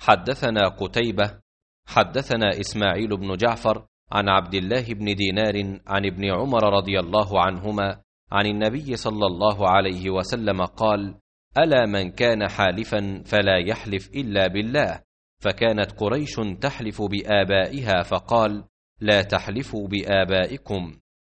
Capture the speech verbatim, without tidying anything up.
حدثنا قتيبة حدثنا إسماعيل بن جعفر عن عبد الله بن دينار عن ابن عمر رضي الله عنهما عن النبي صلى الله عليه وسلم قال: ألا من كان حالفا فلا يحلف إلا بالله. فكانت قريش تحلف بآبائها فقال: لا تحلفوا بآبائكم